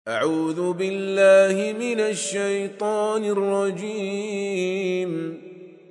أعوذ بالله من الشيطان الرجيم.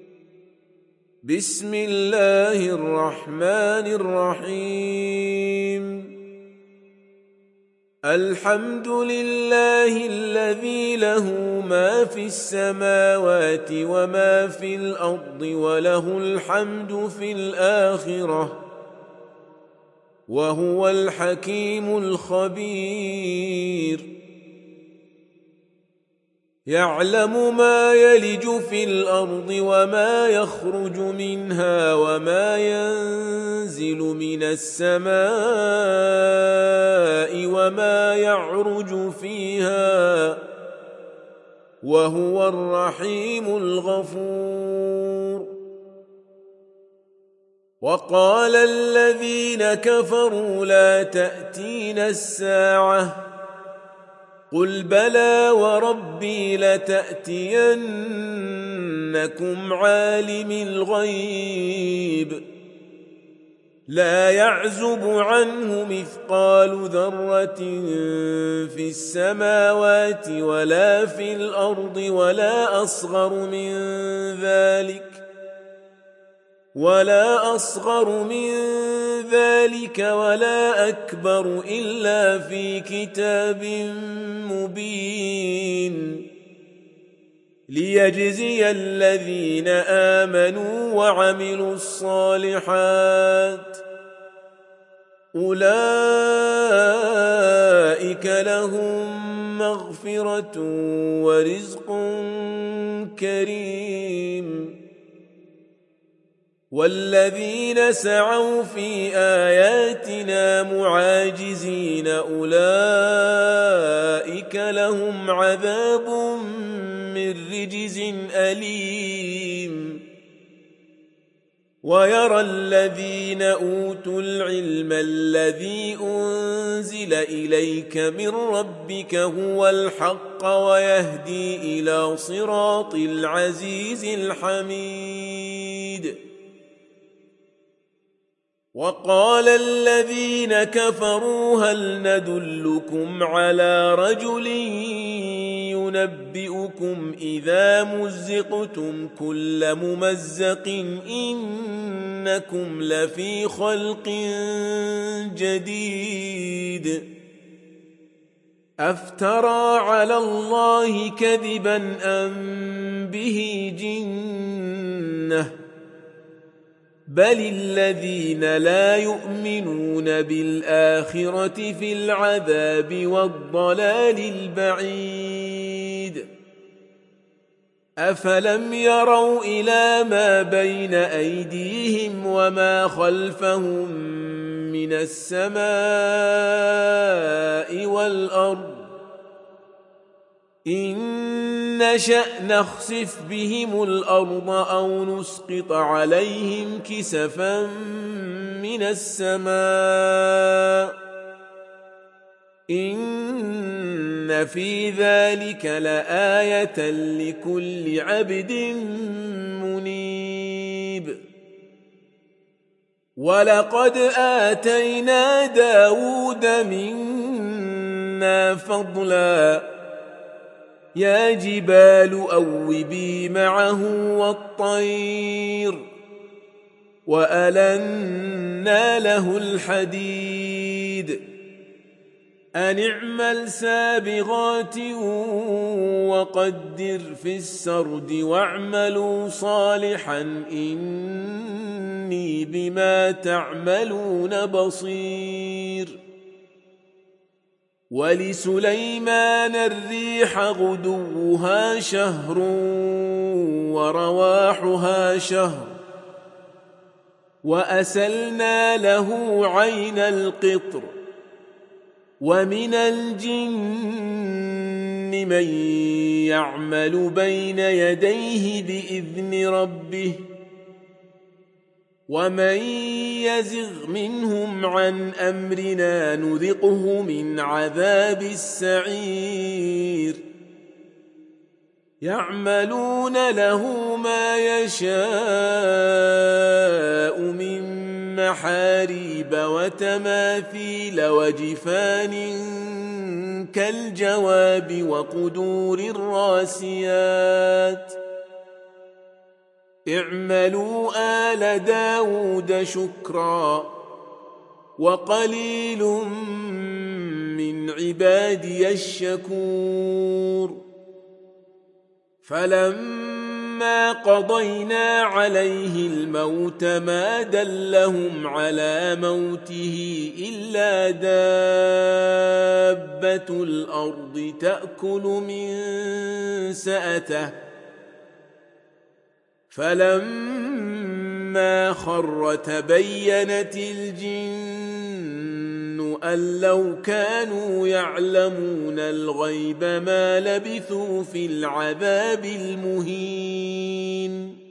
بسم الله الرحمن الرحيم. الحمد لله الذي له ما في السماوات وما في الأرض وله الحمد في الآخرة وهو الحكيم الخبير. يعلم ما يلج في الأرض وما يخرج منها وما ينزل من السماء وما يعرج فيها وهو الرحيم الغفور. وقال الذين كفروا لا تأتينا الساعة قل بلى وربي لتأتينكم عالم الغيب لا يعزب عنه مثقال ذرة في السماوات ولا في الأرض ولا أصغر من ذلك ولا أكبر إلا في كتاب مبين ليجزي الذين آمنوا وعملوا الصالحات أولئك لهم مغفرة ورزق كريم. والذين سعوا في آياتنا معاجزين أولئك لهم عذاب من رجز أليم. ويرى الذين أوتوا العلم الذي أنزل إليك من ربك هو الحق ويهدي إلى صراط العزيز الحميد. وقال الذين كفروا هل ندلكم على رجل ينبئكم إذا مزقتم كل ممزق إنكم لفي خلق جديد أفترى على الله كذبا أم به جنة بل الذين لا يؤمنون بالآخرة في العذاب والضلال البعيد. أفلم يروا إلى ما بين أيديهم وما خلفهم من السماء والأرض إن نشأ نخسف بهم الأرض أو نسقط عليهم كسفا من السماء إن في ذلك لآية لكل عبد منيب. ولقد آتينا داود منا فضلا يا جبال أوبي معه والطير وألنا له الحديد أن اعمل سابغات وقدر في السرد واعملوا صالحا إني بما تعملون بصير. ولسليمان الريح غدوها شهر ورواحها شهر وأسلنا له عين القطر ومن الجن من يعمل بين يديه بإذن ربه ومن يزغ منهم عن أمرنا نذقه من عذاب السعير. يعملون له ما يشاء من محاريب وتماثيل وجفان كالجواب وقدور الراسيات اعملوا آل داود شكرا وقليل من عبادي الشكور فلما قضينا عليه الموت ما دلهم على موته إلا دابة الأرض تأكل من سأته فلما خر تبينت الجن أن لو كانوا يعلمون الغيب ما لبثوا في العذاب المهين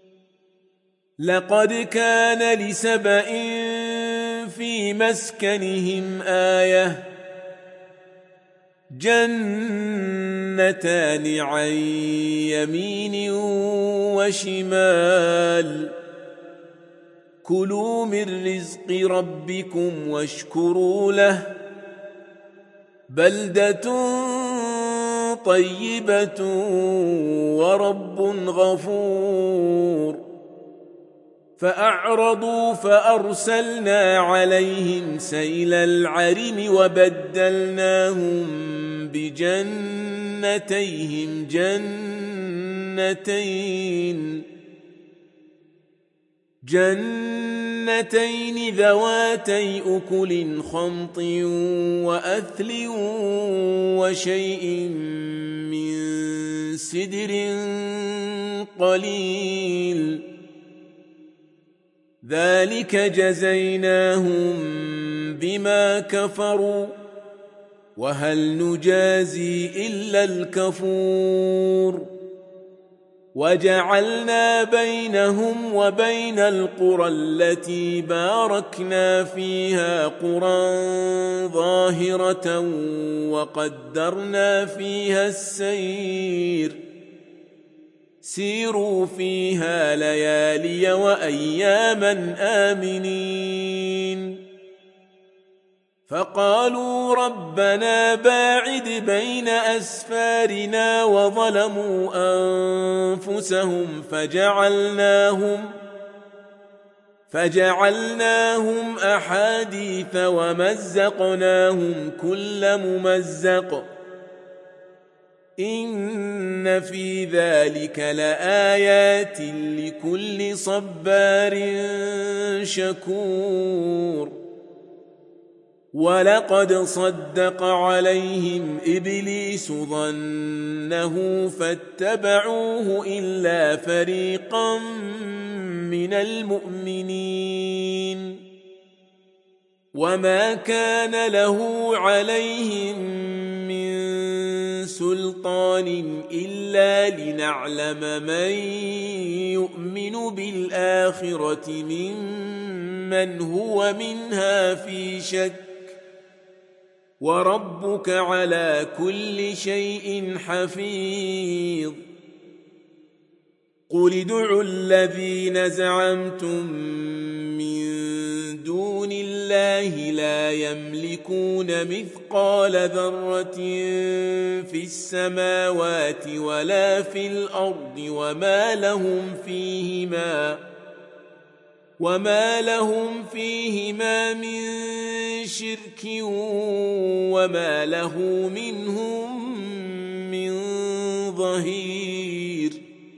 لقد كان لسبإ في مسكنهم آية جنتان عن يمين وشمال كلوا من رزق ربكم واشكروا له بلدة طيبة ورب غفور فأعرضوا فأرسلنا عليهم سيل العرم وبدلناهم بجنتيهم جنتين ذواتي أكل خمط وأثل وشيء من سدر قليل ذلك جزيناهم بما كفروا وهل نجازي إلا الكفور وجعلنا بينهم وبين القرى التي باركنا فيها قرى ظاهرة وقدرنا فيها السير سيروا فيها ليالي وأياما آمنين فقالوا ربنا باعد بين أسفارنا وظلموا أنفسهم فجعلناهم أحاديث ومزقناهم كل ممزق إن في ذلك لآيات لكل صبار شكور ولقد صدق عليهم إبليس ظنه فاتبعوه إلا فريقا من المؤمنين وما كان له عليهم من سلطان إلا لنعلم من يؤمن بالآخرة ممن هو منها في شك وربك على كل شيء حفيظ قل ادعوا الذين زعمتم من دون الله لا يملكون مثقال ذرة في السماوات ولا في الأرض وما لهم فيهما من شرك وما له منهم من ظهير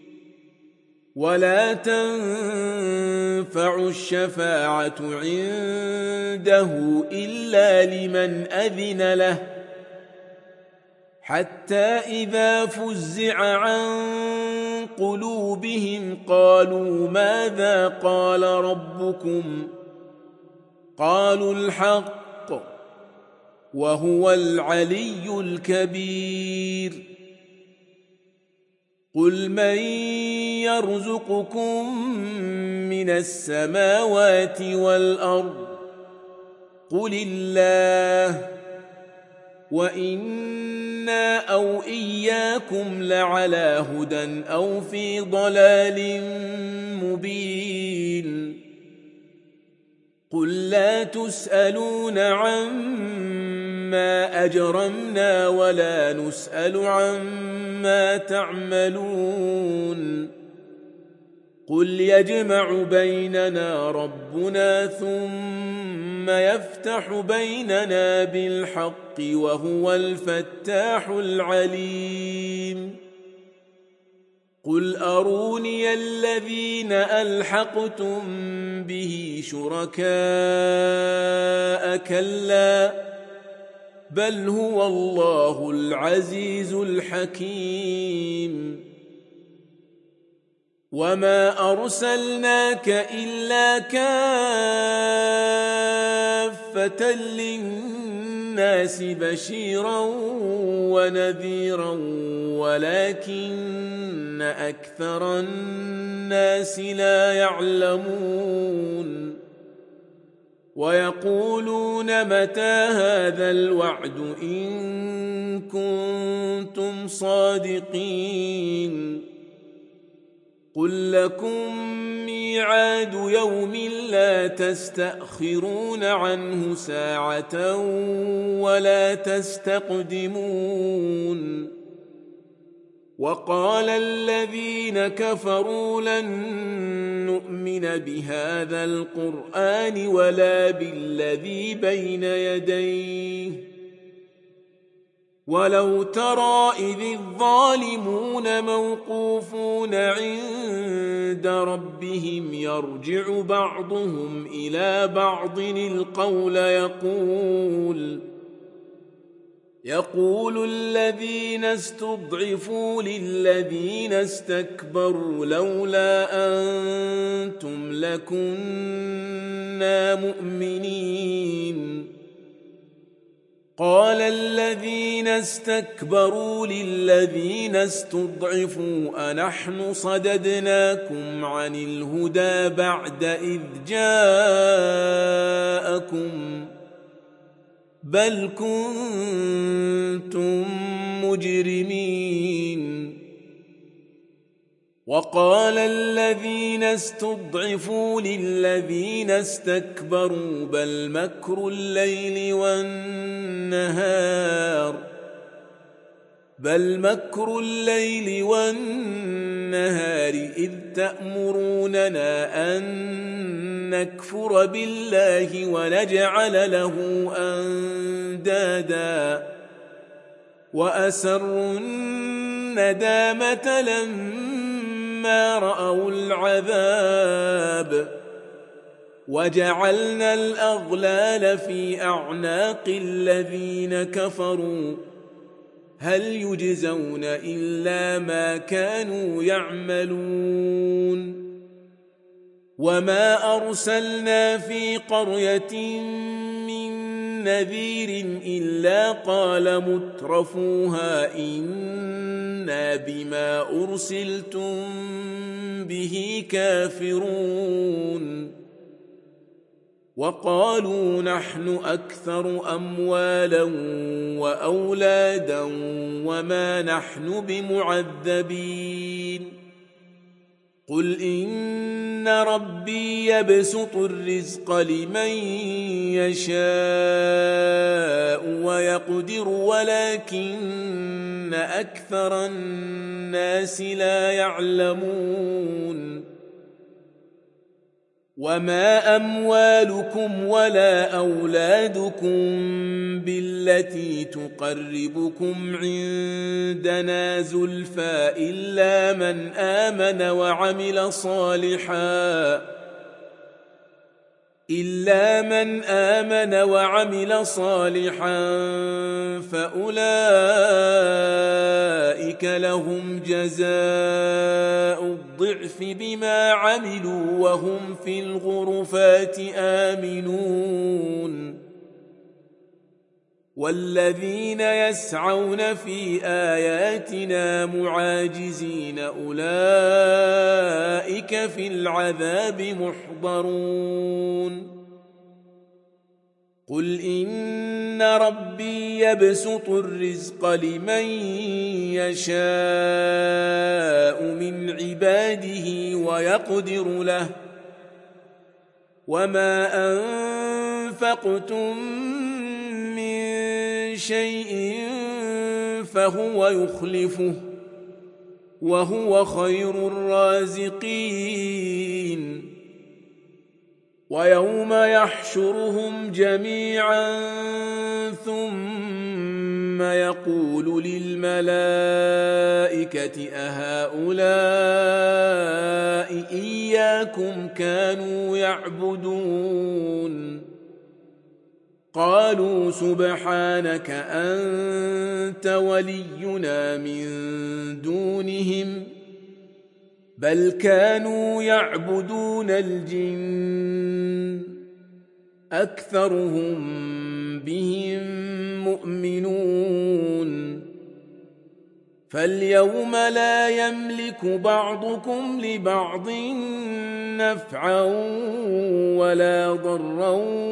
ولا تنفع الشفاعة عنده إلا لمن أذن له حتى إذا فزع عن قلوبهم قالوا ماذا قال ربكم قالوا الحق وهو العلي الكبير قل من يرزقكم من السماوات والأرض قل الله وإنا أو إياكم لعلى هدى أو في ضلال مبين قل لا تسألون عما أجرمنا ولا نسأل عما تعملون قل يجمع بيننا ربنا ثم يفتح بيننا بالحق وهو الفتاح العليم قل أروني الذين ألحقتم به شركاء كلا بل هو الله العزيز الحكيم وما أرسلناك إلا كافة للناس بشيرا ونذيرا ولكن أكثر الناس لا يعلمون ويقولون متى هذا الوعد إن كنتم صادقين قل لكم ميعاد يوم لا تستأخرون عنه ساعة ولا تستقدمون وقال الذين كفروا لن نؤمن بهذا القرآن ولا بالذي بين يديه ولو ترى إذ الظالمون موقوفون عند ربهم يرجع بعضهم إلى بعض القول يقول الذين استضعفوا للذين استكبروا لولا أنتم لكنا مؤمنين قال الذين استكبروا للذين استضعفوا أنحن صددناكم عن الهدى بعد إذ جاءكم بل كنتم مجرمين وقال الذين استضعفوا للذين استكبروا بل مكر الليل والنهار إذ تأمروننا أن نكفر بالله ونجعل له أندادا وأسروا الندامة لما رأوا العذاب وجعلنا الأغلال في أعناق الذين كفروا هل يجزون إلا ما كانوا يعملون وما أرسلنا في قرية من نذير إلا قال مترفوها إنا بما أرسلتم به كافرون وقالوا نحن أكثر أموالا وأولادا وما نحن بمعذبين قل إن ربي يبسط الرزق لمن يشاء ويقدر ولكن أكثر الناس لا يعلمون وما أموالكم ولا أولادكم بالتي تقربكم عندنا زلفى إلا من آمن وعمل صالحا فأولئك لهم جزاء الضعف بما عملوا وهم في الغرفات آمنون والذين يسعون في آياتنا معاجزين أولئك في العذاب محضرون قل إن ربي يبسط الرزق لمن يشاء من عباده ويقدر له وما أنفقتم من شيء فهو يخلفه وهو خير الرازقين ويوم يحشرهم جميعا ثم يقول للملائكة أهؤلاء إياكم كانوا يعبدون قالوا سبحانك أنت ولينا من دونهم بل كانوا يعبدون الجن أكثرهم بهم مؤمنون فاليوم لا يملك بعضكم لبعض نفعا ولا ضرا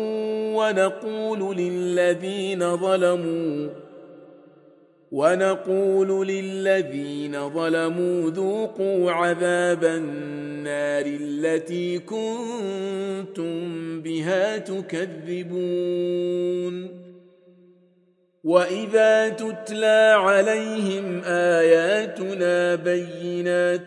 ونقول للذين ظلموا ذوقوا عذاب النار التي كنتم بها تكذبون وإذا تتلى عليهم آياتنا بينات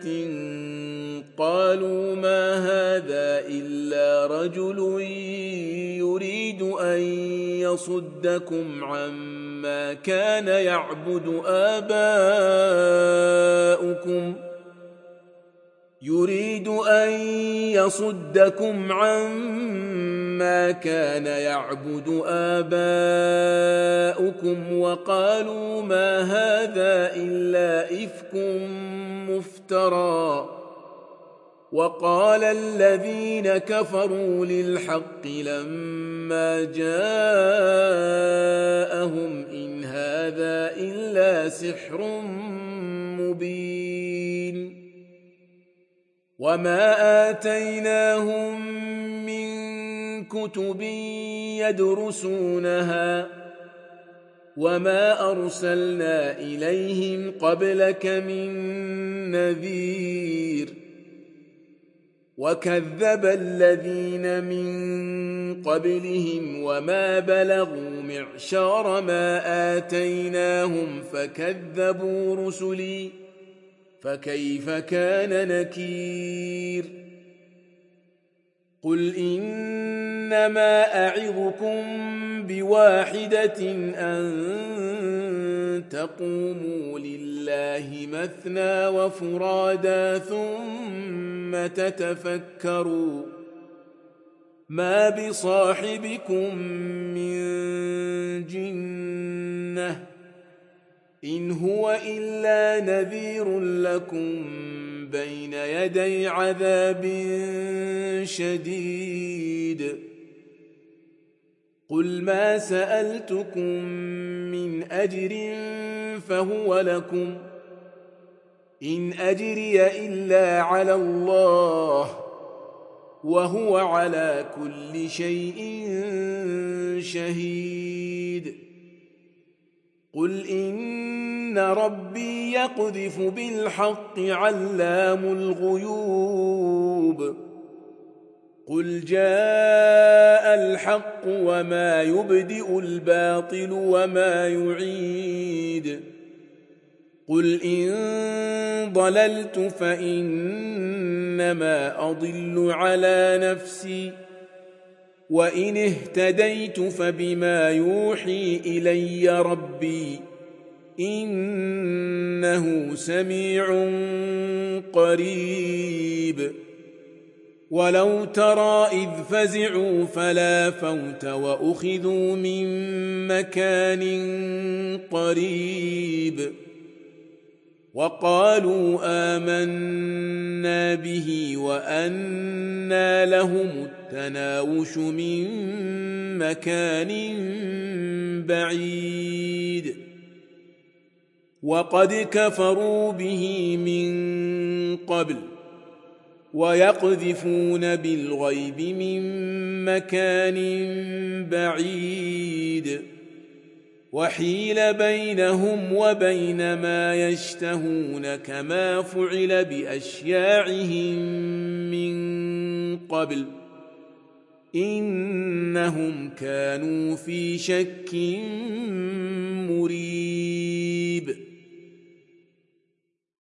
قالوا ما هذا إلا رجل يريد أن يصدكم عما كان يعبد آباؤكم وقالوا ما هذا إلا إفك مفترى وقال الذين كفروا للحق لما جاءهم إن هذا إلا سحر مبين وما آتيناهم من كتب يدرسونها وما أرسلنا إليهم قبلك من نذير وكذب الذين من قبلهم وما بلغوا معشار ما آتيناهم فكذبوا رسلي فكيف كان نكير قل إنما أعظكم بواحدة أن تقوموا لله مثنى وفرادا ثم تتفكروا ما بصاحبكم من جنة إن هو إلا نذير لكم بين يدي عذاب شديد قل ما سألتكم من أجر فهو لكم إن أجري إلا على الله وهو على كل شيء شهيد قل إن ربي يقذف بالحق علام الغيوب قل جاء الحق وما يبدئ الباطل وما يعيد قل إن ضللت فإنما أضل على نفسي وإن اهتديت فبما يوحي إلي ربي إنه سميع قريب ولو ترى إذ فزعوا فلا فوت وأخذوا من مكان قريب وقالوا آمنا به وأنى لهم التناوش من مكان بعيد وقد كفروا به من قبل ويقذفون بالغيب من مكان بعيد وحيل بينهم وبين ما يشتهون كما فعل بأشياعهم من قبل إنهم كانوا في شك مريب